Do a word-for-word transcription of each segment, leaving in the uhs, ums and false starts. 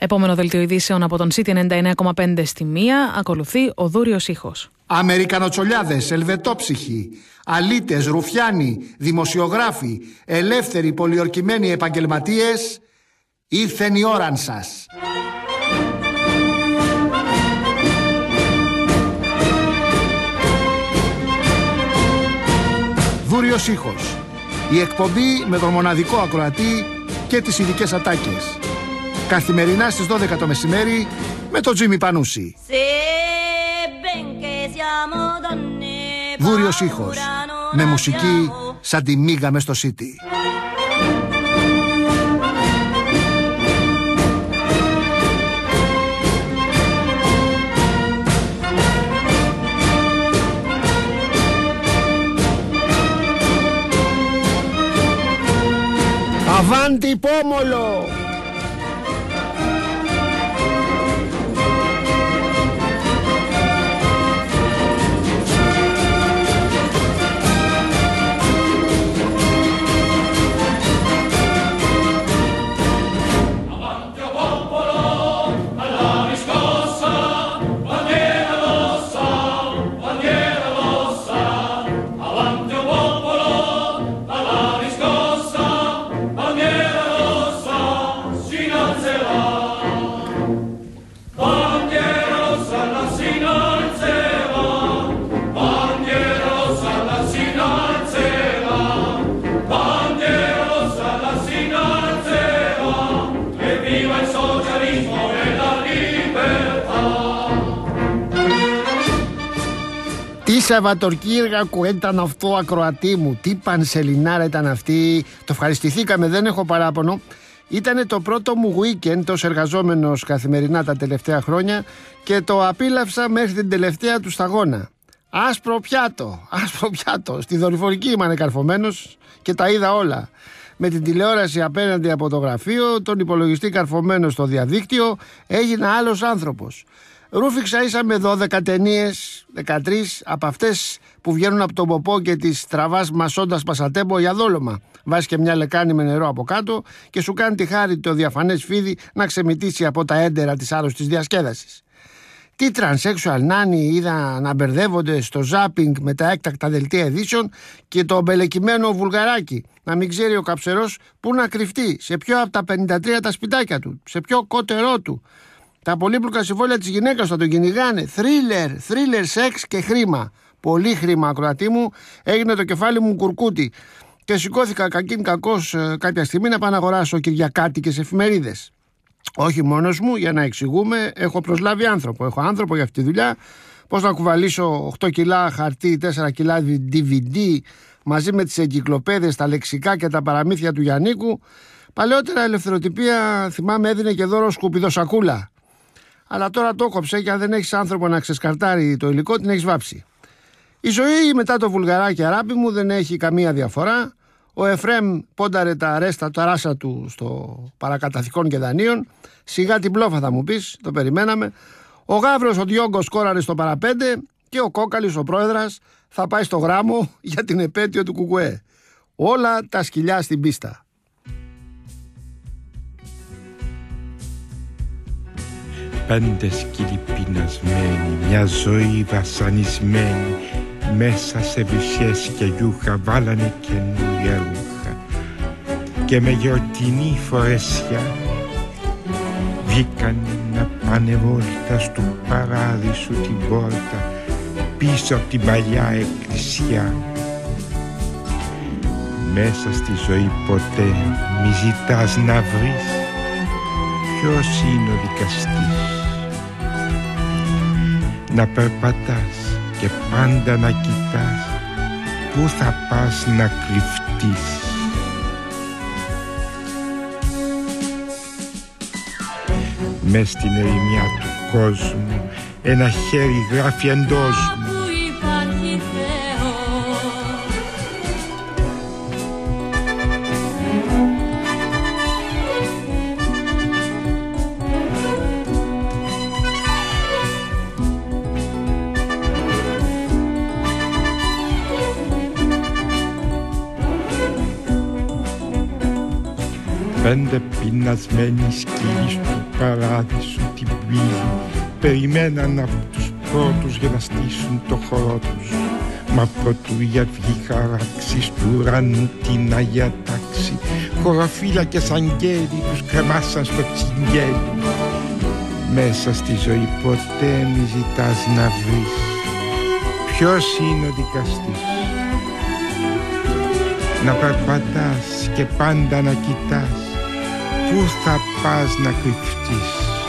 Επόμενο δελτίο ειδήσεων από τον City ενενήντα εννέα κόμμα πέντε στη μία. Ακολουθεί ο Δούριος ήχος. Αμερικανοτσολιάδες, ελβετόψυχοι, αλήτες, ρουφιάνοι, δημοσιογράφοι, ελεύθεροι πολιορκημένοι επαγγελματίες, ήρθεν η ώραν σας. Δούριος ήχος. Η εκπομπή με τον μοναδικό ακροατή και τις ειδικές ατάκες. Καθημερινά στις δώδεκα το μεσημέρι με τον Τζίμι Πανούση. Δούριος ήχος. Με μουσική σαν τη μίγα μες στο City. Αβάντι Πόμολο! Σαββατοκύριακο ήταν αυτό, ακροατή μου. Τι πανσελινάρα ήταν αυτή. Το ευχαριστηθήκαμε, δεν έχω παράπονο. Ήτανε το πρώτο μου weekend ως εργαζόμενος καθημερινά τα τελευταία χρόνια και το απίλαυσα μέχρι την τελευταία του σταγόνα. Άσπρο πιάτο, άσπρο πιάτο. Στη δορυφορική ήμανε καρφωμένος και τα είδα όλα. Με την τηλεόραση απέναντι από το γραφείο, τον υπολογιστή καρφωμένο στο διαδίκτυο, έγινα άλλος άνθρωπος. Ρούφηξα ίσα με δώδεκα ταινίες, δεκατρείς από αυτές που βγαίνουν από τον ποπό και τις τραβάς μασώντας πασατέμπο για δόλωμα. Βάζει και μια λεκάνη με νερό από κάτω και σου κάνει τη χάρη το διαφανές φίδι να ξεμητήσει από τα έντερα της άρρωστης διασκέδασης. Τι transsexual νάνοι είδα να μπερδεύονται στο ζάπινγκ με τα έκτακτα δελτία ειδήσεων και το μπελεκυμένο βουλγαράκι να μην ξέρει ο καψερός πού να κρυφτεί, σε ποιο από τα πενήντα τρία τα σπιτάκια του, σε ποιο κότερό του. Τα πολύπλοκα συμβόλαια της γυναίκας θα τον κυνηγάνε. Θρίλερ, θρίλερ, σεξ και χρήμα. Πολύ χρήμα, ακροατή μου. Έγινε το κεφάλι μου κουρκούτι. Και σηκώθηκα κακήν κακός κάποια στιγμή να πάω να αγοράσω κυριακάτικες εφημερίδες. Όχι μόνος μου, για να εξηγούμε, έχω προσλάβει άνθρωπο. Έχω άνθρωπο για αυτή τη δουλειά. Πώς να κουβαλήσω οκτώ κιλά χαρτί, τέσσερα κιλά ντι βι ντι μαζί με τις εγκυκλοπαίδες, τα λεξικά και τα παραμύθια του Γιαννίκου. Παλαιότερα ελευθεροτυπία, θυμάμαι, έδινε και δώρο σκουπιδοσακούλα. Αλλά τώρα το κόψε και αν δεν έχεις άνθρωπο να ξεσκαρτάρει το υλικό, την έχεις βάψει. Η ζωή μετά το βουλγαράκι, αράπη μου, δεν έχει καμία διαφορά. Ο Εφρέμ πόνταρε τα ρέστα, τα ράσα του στο παρακαταθηκών και δανείων. Σιγά την πλόφα θα μου πεις, το περιμέναμε. Ο Γαύρος ο Διόγκος σκόραρε στο παραπέντε και ο Κόκαλης ο πρόεδρας θα πάει στο γράμμο για την επέτειο του Κουκουέ. Όλα τα σκυλιά στην πίστα. Πέντε σκύλοι πεινασμένοι, μια ζωή βασανισμένη, μέσα σε βυσιές και γιούχα βάλανε καινούρια ρούχα και με γιορτινή φορεσιά βγήκαν να πάνε βόλτα στου παράδεισου την πόρτα πίσω από την παλιά εκκλησιά. Μέσα στη ζωή ποτέ μη ζητάς να βρεις ποιος είναι ο δικαστής. Να περπατάς και πάντα να κοιτάς πού θα πας να κρυφτείς. Μες στην ερημιά του κόσμου ένα χέρι γράφει εντός μου. πέντε πεινασμένοι σκύλοι του παράδεισου την πύλη περιμέναν από τους πρώτους για να στήσουν το χώρο τους. Μα προτού η αυγή χαράξει στου ουρανού την Αγία Τάξη, χωροφύλακες αγγέλοι τους κρεμάσαν στο τσιγγέλι. Μέσα στη ζωή ποτέ μη ζητάς να βρεις ποιος είναι ο δικαστής. Να περπατάς και πάντα να κοιτάς πού θα πας να κρυφτείς.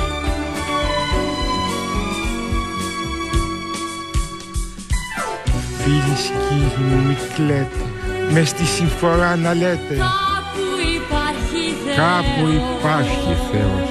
Φίλοι σκύλοι μου μη κλαίτε, μες στη συμφορά να λέτε κάπου υπάρχει Θεός. Κάπου υπάρχει Θεός.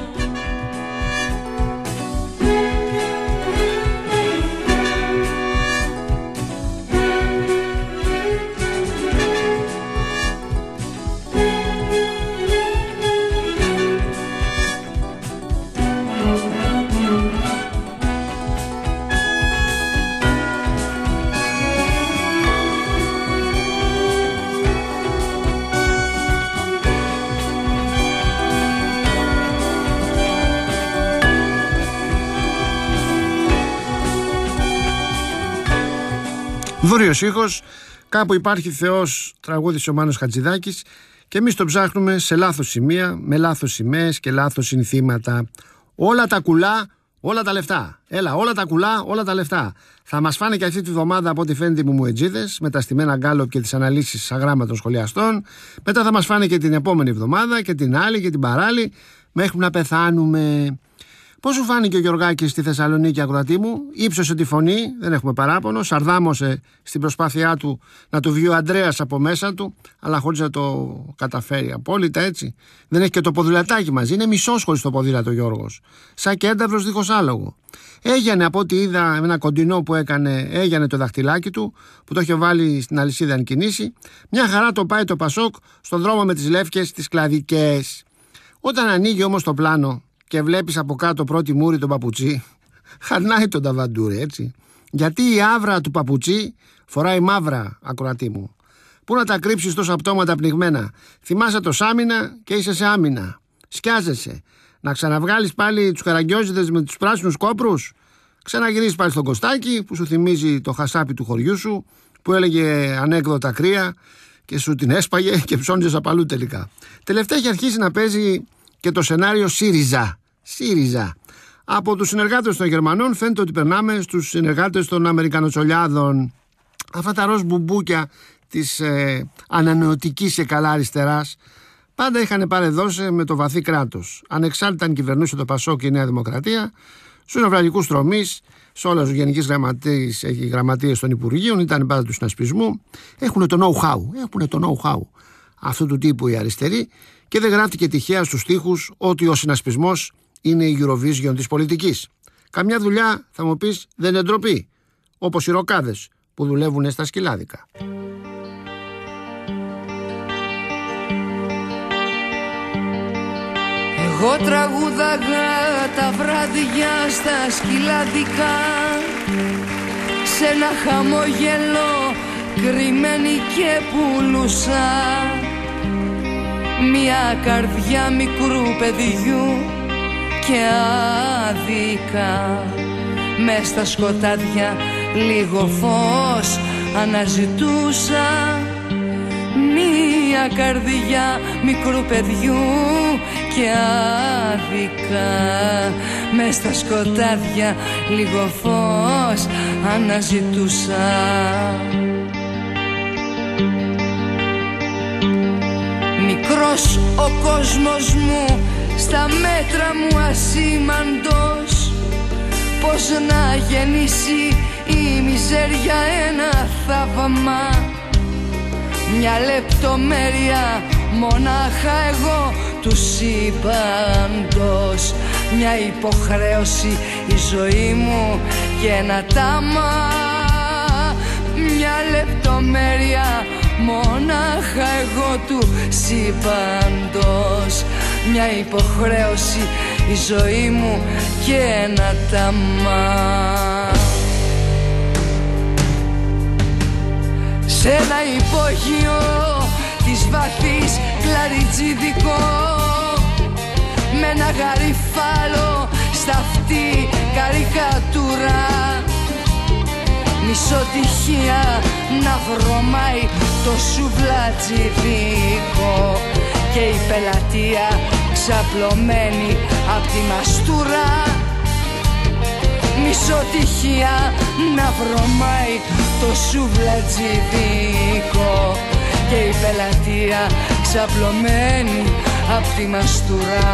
Βόρειος ήχος, κάπου υπάρχει Θεός, τραγούδισε ο Μάνος Χατζηδάκης, και εμείς το ψάχνουμε σε λάθος σημεία, με λάθος σημαίες και λάθος συνθήματα. Όλα τα κουλά, όλα τα λεφτά. Έλα, όλα τα κουλά, όλα τα λεφτά. Θα μας φάνε και αυτή τη βδομάδα, από ό,τι φαίνεται, οι μουμουετζίδες με τα στημένα γκάλοπ και τις αναλύσεις αγράμματων σχολιαστών. Μετά θα μας φάνε και την επόμενη εβδομάδα και την άλλη και την παράλληλη, μέχρι να πεθάνουμε. Πώς σου φάνηκε ο Γιωργάκης στη Θεσσαλονίκη, ακροατή μου? Ήψωσε τη φωνή, δεν έχουμε παράπονο. Σαρδάμωσε στην προσπάθειά του να του βγει ο Αντρέας από μέσα του, αλλά χωρίς να το καταφέρει απόλυτα, έτσι. Δεν έχει και το ποδηλατάκι μαζί, είναι μισός χωρίς το ποδήλατο ο Γιώργος. Σαν και ένταυρος δίχως άλογο. Έγιανε, από ό,τι είδα, ένα κοντινό που έκανε, έγιανε το δαχτυλάκι του, που το είχε βάλει στην αλυσίδα αν κινήσει. Μια χαρά το πάει το Πασόκ στον δρόμο με τις λεύκες, τις κλαδικές. Όταν ανοίγει όμως το πλάνο και βλέπεις από κάτω πρώτη μούρη τον παπουτσί, χαρνάει τον ταβαντούρι, έτσι. Γιατί η άβρα του παπουτσί φοράει μαύρα, ακροατή μου. Πού να τα κρύψεις τόσα πτώματα πνιγμένα? Θυμάσαι το σάμινα και είσαι σε άμυνα. Σκιάζεσαι. Να ξαναβγάλεις πάλι τους καραγκιόζιδες με τους πράσινους κόπρους. Ξαναγυρίσεις πάλι στον Κωστάκι που σου θυμίζει το χασάπι του χωριού σου, που έλεγε ανέκδοτα κρύα και σου την έσπαγε και ψώνιζες απαλού τελικά. Τελευταία έχει αρχίσει να παίζει και το σενάριο ΣΥΡΙΖΑ. ΣΥΡΙΖΑ. Από τους συνεργάτες των Γερμανών φαίνεται ότι περνάμε στους συνεργάτες των Αμερικανοτσολιάδων. Αυτά τα ροζ μπουμπούκια της ε, ανανεωτικής και καλά αριστεράς πάντα είχαν παρεδώσει με το βαθύ κράτος. Ανεξάρτητα αν κυβερνούσε το Πασόκ και η Νέα Δημοκρατία, στους ναυραγικούς τομείς, σε όλες τις γενικές γραμματείες, γραμματείες των Υπουργείων, ήταν πάντα του συνασπισμού. Έχουν το know-how. Έχουν το know-how αυτού του τύπου οι αριστεροί. Και δεν γράφτηκε τυχαία στους στίχους ότι ο συνασπισμός είναι η Eurovision της πολιτικής. Καμιά δουλειά, θα μου πεις, δεν είναι ντροπή. Όπως οι ροκάδες που δουλεύουν στα σκυλάδικα. Εγώ τραγούδαγα τα βράδια στα σκυλάδικα, σε ένα χαμόγελο κρυμμένη και πουλούσα μια καρδιά μικρού παιδιού και άδικα. Μες στα σκοτάδια λίγο φως αναζητούσα, μια καρδιά μικρού παιδιού και άδικα. Μες στα σκοτάδια λίγο φως αναζητούσα. Μικρός ο κόσμος μου, στα μέτρα μου ασήμαντος, πως να γεννήσει η μιζέρια ένα θαύμα. Μια λεπτομέρεια μονάχα εγώ του σύμπαντος, μια υποχρέωση η ζωή μου και ένα τάμα. Μια λεπτομέρεια μονάχα εγώ του σύμπαντος, μια υποχρέωση η ζωή μου και ένα τάμα. Σε ένα υπόγειο της βαθύς κλαριτζίδικο, με ένα γαριφάλο στα αυτή καρικατούρα. Μισοτυχία να βρωμάει το σουβλατζιδίκο και η πελατεία ξαπλωμένη απ' τη μαστούρα. Μισοτυχία να βρωμάει το σουβλατζιδίκο και η πελατεία ξαπλωμένη απ' τη μαστούρα.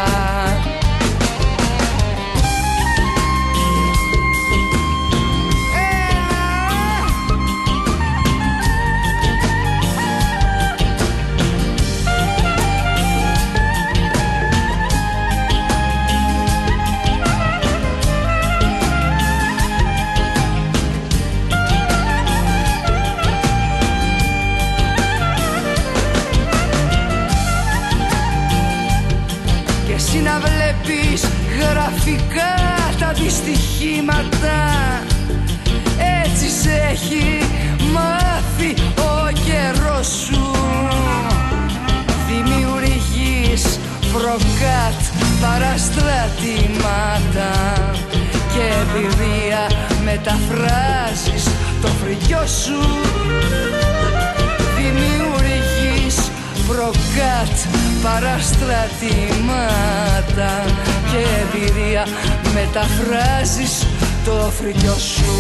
Να βλέπεις γραφικά τα δυστυχήματα, έτσι σε έχει μάθει ο καιρός σου. Δημιουργείς προκάτ παραστρατήματα και εμπειρία μεταφράζεις το φρικιό σου. Δημιουργείς προκάτ παραστρατήματα και εμπειρία μεταφράζεις το φρικιό σου.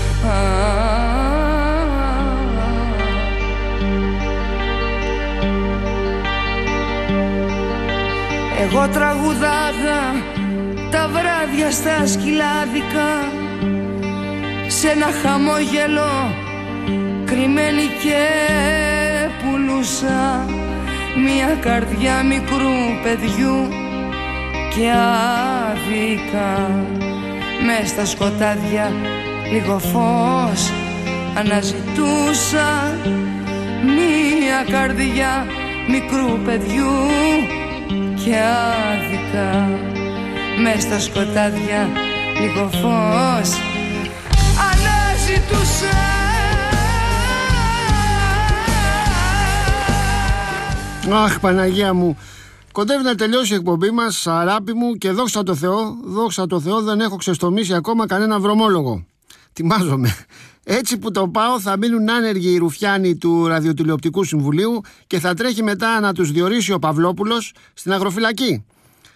Εγώ τραγουδάγα τα βράδια στα σκυλάδικα, σε ένα χαμόγελο κρυμμένη και πουλούσα μια καρδιά μικρού παιδιού και άδικα. Μες στα σκοτάδια λίγο φως αναζητούσα, μια καρδιά μικρού παιδιού και άδικα. Μες στα σκοτάδια λίγο φως αναζητούσα. Αχ, Παναγία μου, κοντεύει να τελειώσει η εκπομπή μας, αγάπη μου, και δόξα τω Θεώ, δόξα τω Θεώ δεν έχω ξεστομίσει ακόμα κανένα βρωμόλογο. Τιμάζομαι. Έτσι που το πάω θα μείνουν άνεργοι οι ρουφιάνοι του Ραδιοτηλεοπτικού Συμβουλίου και θα τρέχει μετά να τους διορίσει ο Παυλόπουλος στην αγροφυλακή.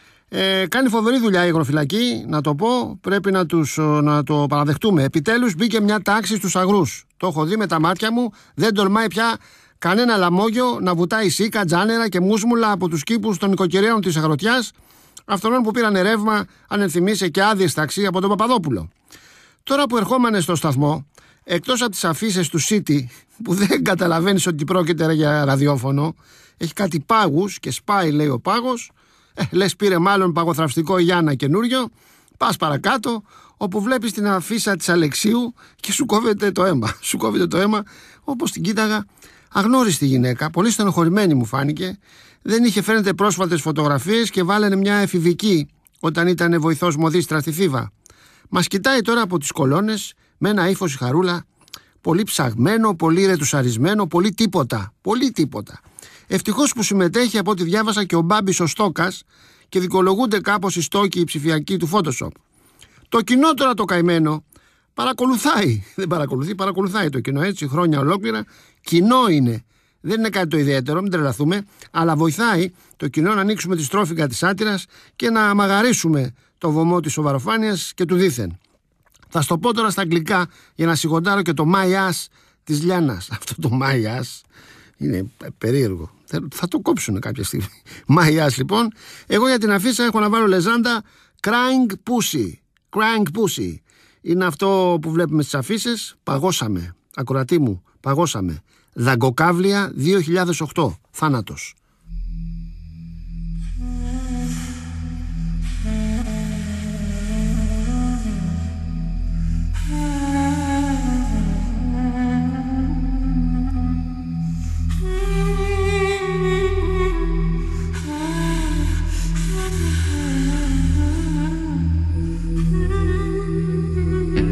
Ε, κάνει φοβερή δουλειά η αγροφυλακή, να το πω, πρέπει να, τους, να το παραδεχτούμε. Επιτέλους μπήκε μια τάξη στους αγρούς. Το έχω δει με τα μάτια μου, δεν τολμάει πια κανένα λαμόγιο να βουτάει σίκα, τζάνερα και μούσμουλα από τους κήπους των νοικοκυρέων της αγροτιάς, αυτών που πήραν ρεύμα, αν ενθυμίσαι, και άδειες ταξί από τον Παπαδόπουλο. Τώρα που ερχόμανε στο σταθμό, εκτός από τις αφίσες του City, που δεν καταλαβαίνεις ότι πρόκειται για ραδιόφωνο, έχει κάτι πάγους και σπάει, λέει ο πάγος, ε, λες πήρε μάλλον παγοθραυστικό Γιάννα καινούριο. Πας παρακάτω, όπου βλέπεις την αφίσα της Αλεξίου και σου κόβεται το αίμα. Σου κόβεται το αίμα, όπως την κοίταγα. Αγνώριστη γυναίκα, πολύ στενοχωρημένη μου φάνηκε. Δεν είχε φαίνεται πρόσφατες φωτογραφίες και βάλανε μια εφηβική όταν ήταν βοηθός μοδίστρα στη Θήβα. Μας κοιτάει τώρα από τις κολόνες με ένα ύφος η χαρούλα, πολύ ψαγμένο, πολύ ρετουσαρισμένο, πολύ τίποτα. Πολύ τίποτα. Ευτυχώς που συμμετέχει, από ό,τι διάβασα, και ο Μπάμπης ο Στόκας και δικολογούνται κάπως οι στόκοι ψηφιακοί του Photoshop. Το κοινό τώρα το καημένο παρακολουθάει. Δεν παρακολουθεί, παρακολουθάει το κοινό έτσι χρόνια ολόκληρα. Κοινό είναι. Δεν είναι κάτι το ιδιαίτερο, μην τρελαθούμε, αλλά βοηθάει το κοινό να ανοίξουμε τη στρόφιγγα της σάτυρας και να μαγαρίσουμε το βωμό της σοβαροφάνειας και του δίθεν. Θα στο πω τώρα στα αγγλικά για να σιγοντάρω και το my ass της Λιάννας. Αυτό το my ass είναι περίεργο. Θα το κόψουν κάποια στιγμή. My ass λοιπόν. Εγώ για την αφίσα έχω να βάλω λεζάντα crying pussy. Crying pussy. Είναι αυτό που βλέπουμε στις αφίσες. Παγώσαμε. Ακροατή μου, παγώσαμε. Δαγκοκάβλια δύο χιλιάδες οκτώ. Θάνατος.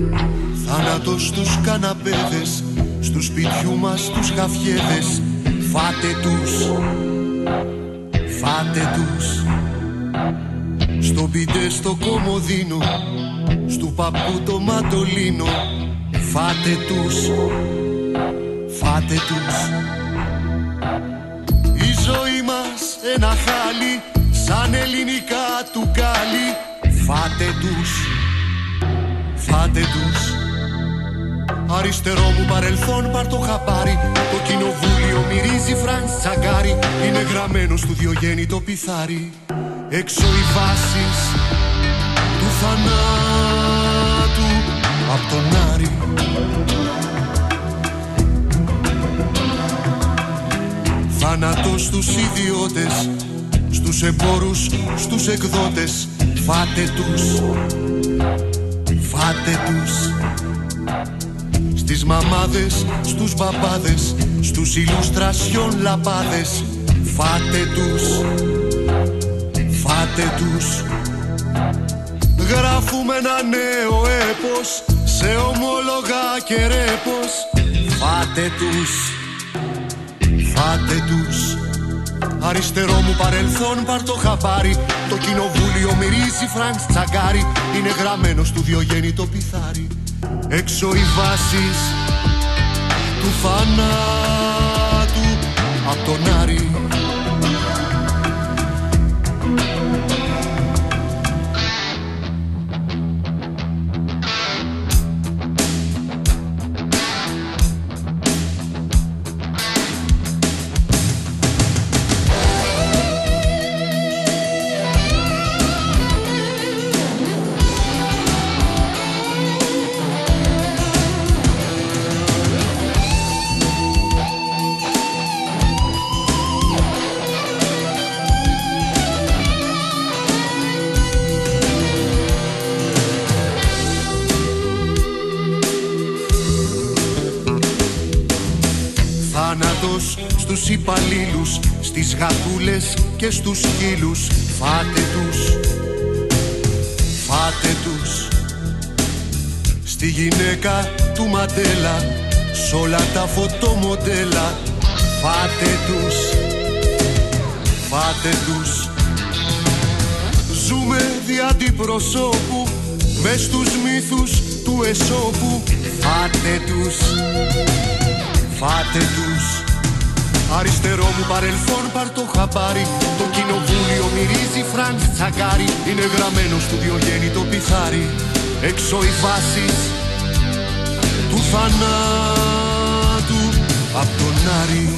Θάνατος στους καναπέδες, στους σπιτιού μας τους γαφιέδες, φάτε τους, φάτε τους. Στο μπιντέ στο κομμωδίνο, στου παππού το μαντολίνο, φάτε τους, φάτε τους. Η ζωή μας ένα χάλι, σαν ελληνικά του γκάλι, φάτε τους, φάτε τους. Αριστερό μου παρελθόν πάρ' το χαπάρι, το κοινοβούλιο μυρίζει Φρανς Τσαγκάρι, είναι γραμμένο στο Διογέννη το πιθάρι. Έξω οι βάσεις του θανάτου απ' τον Άρη. Θάνατος στους ιδιώτες, στους εμπόρους, στους εκδότες, φάτε τους, φάτε τους. Στις μαμάδες, στους μπαμπάδες, στους ηλουστρασιόν λαπάδες, φάτε τους, φάτε τους. Γράφουμε ένα νέο έπος, σε ομόλογα και ρέπος, φάτε τους, φάτε τους. Αριστερό μου παρελθόν πάρ' το χαπάρι, το κοινοβούλιο μυρίζει Φρανς Τσαγκάρι, είναι γραμμένο στο Διογέννη το πιθάρι. Έξω οι βάσεις του θανάτου απ' τον Άρη. Στους υπαλλήλους, στις γατούλες και στους σκύλους, φάτε τους, φάτε τους. Στη γυναίκα του Μαντέλα, σ' όλα τα φωτομοντέλα, φάτε τους, φάτε τους. Ζούμε δι' αντιπροσώπου, μες στους μύθους του Εσώπου, φάτε τους, φάτε τους. Αριστερό μου παρελθόν πάρ' το χαπάρι, το κοινοβούλιο μυρίζει Φρανς Τσαγκάρι, είναι γραμμένο στο Διογέννη το πιθάρι. Έξω οι βάσεις του θανάτου απ' τον Άρη.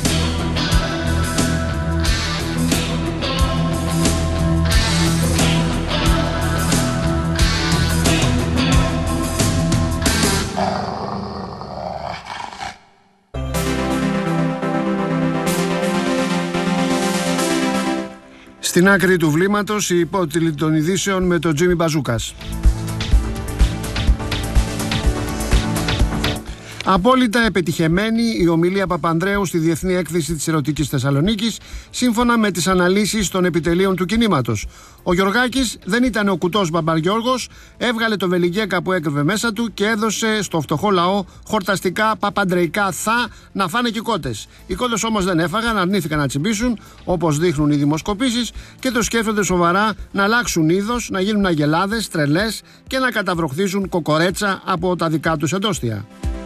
Στην άκρη του βλήματος, η υπότιτλοι των ειδήσεων με τον Τζίμι Μπαζούκας. Απόλυτα επιτυχημένη η ομιλία Παπανδρέου στη Διεθνή Έκθεση της Ερωτικής Θεσσαλονίκης, σύμφωνα με τις αναλύσεις των επιτελείων του κινήματος. Ο Γιωργάκης δεν ήταν ο κουτός Μπαμπαριώργος, έβγαλε το βελιγέκα που έκρυβε μέσα του και έδωσε στο φτωχό λαό χορταστικά παπαντρεϊκά θα να φάνε και οι κότες. Οι κότες όμως δεν έφαγαν, αρνήθηκαν να τσιμπήσουν, όπως δείχνουν οι δημοσκοπήσεις, και το σκέφτονται σοβαρά να αλλάξουν είδος, να γίνουν αγελάδες, τρελές και να καταβροχθίζουν κοκορέτσα από τα δικά τους εντόστια.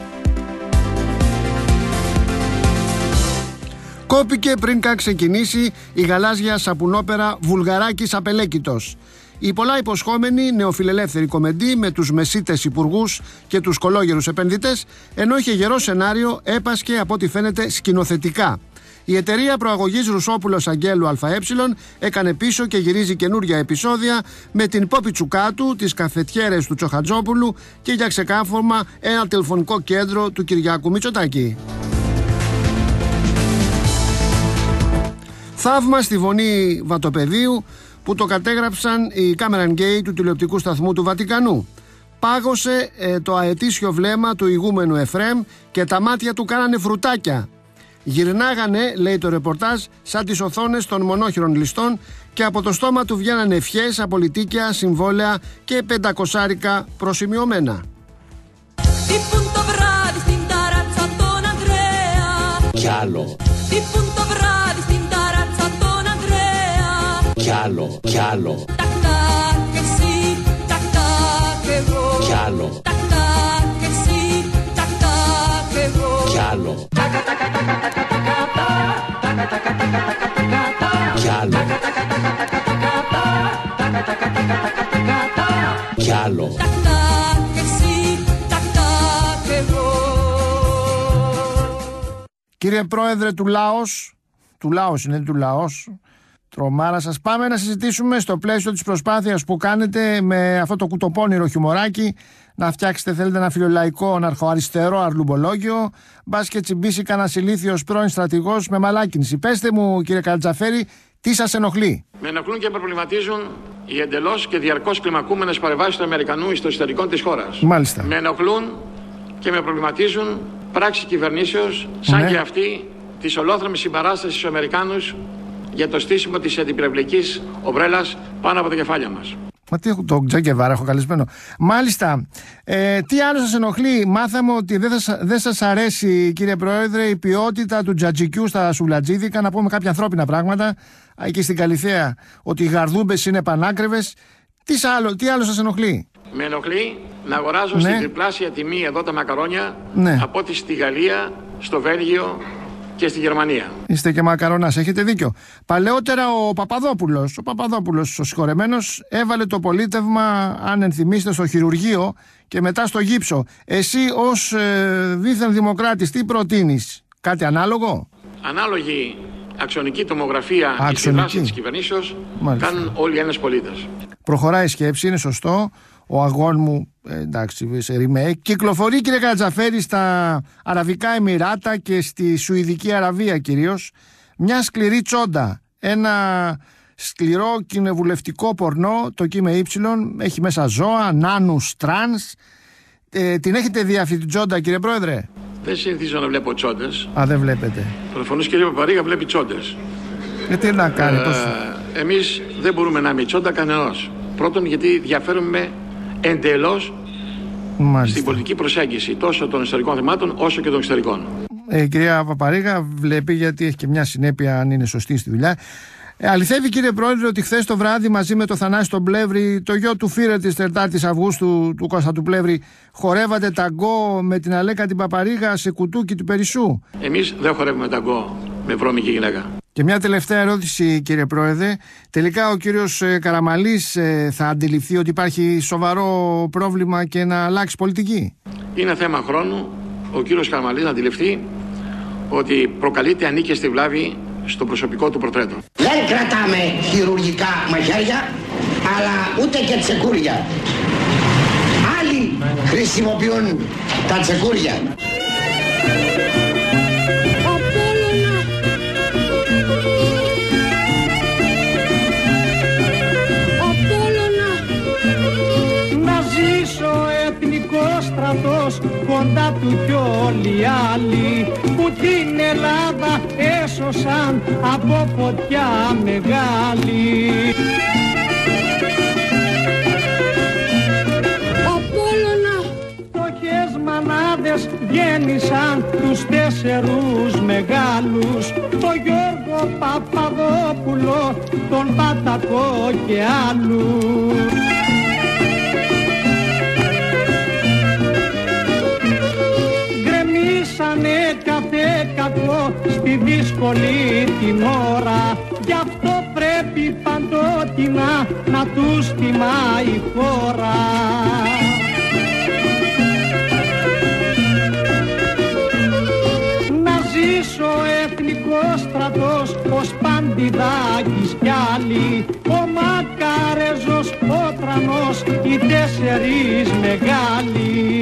Κόπηκε πριν καν ξεκινήσει η γαλάζια σαπουνόπερα Βουλγαράκης Απελέκητος. Η πολλά υποσχόμενη νεοφιλελεύθερη κομεντή με τους μεσίτες υπουργούς και τους κολόγερους επενδυτές, ενώ είχε γερό σενάριο, έπασκε από ό,τι φαίνεται σκηνοθετικά. Η εταιρεία προαγωγής Ρουσόπουλος Αγγέλου ΑΕ έκανε πίσω και γυρίζει καινούρια επεισόδια με την Πόπη Τσουκάτου, τις καφετιέρες του Τσοχατζόπουλου και για ξεκάφορμα ένα τηλεφωνικό κέντρο του Κυριάκου Μητσοτάκη. Θαύμα στη Βονή Βατοπεδίου που το κατέγραψαν οι Camera Gay του τηλεοπτικού σταθμού του Βατικανού. Πάγωσε ε, το αετήσιο βλέμμα του ηγούμενου Εφρέμ και τα μάτια του κάνανε φρουτάκια. Γυρνάγανε, λέει το ρεπορτάζ, σαν τις οθόνες των μονόχειρων ληστών και από το στόμα του βγαίνανε ευχές, απολυτίκια, συμβόλαια και πεντακοσάρικα προσημειωμένα. Κι άλλο. χτυπούν το βράδυ στην ταράτσα τον Ανδρέα. Κι άλλο, κι άλλο. Τακ τακ και εσύ, τακ τακ και εγώ. Κι άλλο. Τακ τακ και εσύ, τακ τακ και εγώ. Κι άλλο. Κι άλλο. Κι άλλο. Τακ τακ και εσύ, τακ τακ και εγώ. Κύριε Πρόεδρε του Λάος, του Λάος είναι του Λαός, τρομάρα σας, πάμε να συζητήσουμε στο πλαίσιο της προσπάθειας που κάνετε με αυτό το κουτοπώνυρο χιουμοράκι να φτιάξετε, θέλετε, ένα φιλολαϊκό ναρχοαριστερό αρλουμπολόγιο, μπας και τσιμπήσει κανένας ηλίθιος πρώην στρατηγός με μαλάκινση. Πέστε μου, κύριε Καλτζαφέρη, τι σας ενοχλεί? Με ενοχλούν και με προβληματίζουν οι εντελώς και διαρκώς κλιμακούμενες παρεμβάσεις του Αμερικανού στο εσωτερικό της χώρας. Μάλιστα. Με ενοχλούν και με προβληματίζουν πράξεις κυβερνήσεως, σαν ναι. και αυτή της ολόθρομης συμπαράστασης στους Αμερικάνους για το στήσιμο της αντιπυραυλικής ομπρέλας πάνω από τα κεφάλια μας. Μα τι έχω, το Τζέγκεβάρα έχω καλεσμένο. Μάλιστα, ε, τι άλλο σας ενοχλεί? Μάθαμε ότι δεν, θα, δεν σας αρέσει, κύριε Πρόεδρε, η ποιότητα του τζατζικιού στα σουλατζίδικα, να πούμε κάποια ανθρώπινα πράγματα, και στην Καλιθέα, ότι οι γαρδούμπες είναι πανάκριβες. Τι άλλο, τι άλλο σας ενοχλεί? Με ενοχλεί να αγοράζω ναι. στην τριπλάσια τιμή εδώ τα μακαρόνια ναι. από ό,τι στη Γαλλία, στο Βέλγιο και στη Γερμανία. Είστε και μακαρονάς, έχετε δίκιο. Παλαιότερα ο Παπαδόπουλος, ο Παπαδόπουλος ο συγχωρεμένος, έβαλε το πολίτευμα, αν ενθυμίστε, στο χειρουργείο και μετά στο γύψο. Εσύ ως ε, δίθεν δημοκράτης τι προτείνεις? Κάτι ανάλογο? Ανάλογη αξιονική τομογραφία και στη δράση της κυβερνήσεως κάνουν όλοι οι Έλληνες πολίτες. Προχωράει η σκέψη, είναι σωστό. Ο αγών μου, ε, εντάξει, σε remake, κυκλοφορεί, κύριε Καλτζαφέρη, στα Αραβικά Εμιράτα και στη Σουηδική Αραβία κυρίως, μια σκληρή τσόντα. Ένα σκληρό κοινοβουλευτικό πορνό, το κ με ύψιλον, έχει μέσα ζώα, νάνους, τρανς. Ε, την έχετε δει αυτή την τσόντα, κύριε Πρόεδρε? Δεν συνηθίζω να βλέπω τσόντες. Α, δεν βλέπετε. Προφανώς, κύριε Παπαρίγα, βλέπει τσόντες. Ε, τι να κάνει, ε, πώς... Εμείς δεν μπορούμε να είμαι τσόντα κανενός. Πρώτον, γιατί διαφέρουμε εντελώς Μάλιστα. στην πολιτική προσέγγιση τόσο των εσωτερικών θεμάτων όσο και των εξωτερικών. Ε, κυρία Παπαρίγα, βλέπει, γιατί έχει και μια συνέπεια αν είναι σωστή στη δουλειά. Ε, αληθεύει, κύριε Πρόεδρε, ότι χθες το βράδυ μαζί με το Θανάση τον Πλεύρη, το γιο του Φύρε της τετάρτης Αυγούστου, του Κώστα του Πλεύρη, χορεύατε ταγκό με την Αλέκα την Παπαρίγα σε κουτούκι του Περισσού? Εμείς δεν χορεύουμε ταγκό με βρώμικη γυναίκα. Και μια τελευταία ερώτηση, κύριε Πρόεδρε. Τελικά ο κύριος Καραμαλής θα αντιληφθεί ότι υπάρχει σοβαρό πρόβλημα και να αλλάξει πολιτική? Είναι θέμα χρόνου ο κύριος Καραμαλής να αντιληφθεί ότι προκαλείται ανίκαιστη βλάβη στο προσωπικό του πορτρέτο. Δεν κρατάμε χειρουργικά μαχαίρια, αλλά ούτε και τσεκούρια. Άλλοι χρησιμοποιούν τα τσεκούρια. Κοντά του κι όλοι οι άλλοι που την Ελλάδα έσωσαν από φωτιά μεγάλη. Απόλλωνα! Φτωχές μανάδες γέννησαν τους τέσσερους μεγάλους, το Γιώργο Παπαδόπουλο, τον Πατακό και άλλους. Κάθε κακό στη δύσκολη την ώρα, γι' αυτό πρέπει παντότινα να τους τιμάει η χώρα. Να ζήσει ο εθνικός στρατός, ο Σπαντιδάκης κι άλλοι, ο Μακαρέζος, ο Τρανός, οι τέσσερις μεγάλοι.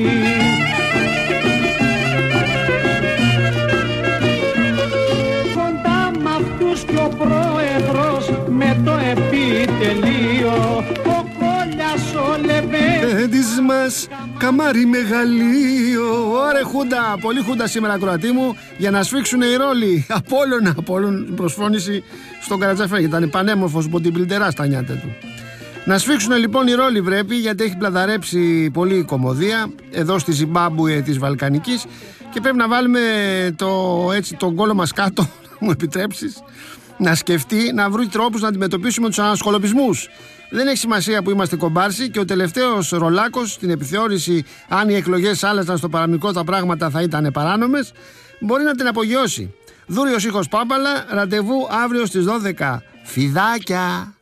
Και ο πρόεδρος με το επιτελείο, ο Κόλλιας ο Λεβέντης της μας καμάρι μεγαλείο. Ωραία χούντα, πολύ χούντα σήμερα, ακροατή μου, για να σφίξουν οι ρόλοι. Απόλλωνα, Απόλλων προσφώνηση στον Καρατζαφέρη. Ήταν πανέμορφος από την πλυτερά στα νιάτα του. Να σφίξουν λοιπόν οι ρόλοι, βρέπει, γιατί έχει πλαδαρέψει πολύ η κωμωδία εδώ στη Ζιμπάμπουε της Βαλκανικής και πρέπει να βάλουμε το, έτσι, τον κόλο μας κάτω, μου επιτρέψεις, να σκεφτεί, να βρει τρόπους να αντιμετωπίσουμε τους ανασκολοπισμούς. Δεν έχει σημασία που είμαστε κομπάρσοι και ο τελευταίος ρολάκος στην επιθεώρηση, αν οι εκλογές άλλαζαν στο παραμικρό τα πράγματα θα ήταν παράνομες, μπορεί να την απογειώσει. Δούριος ήχος Πάμπαλα, ραντεβού αύριο στις δώδεκα. Φιδάκια!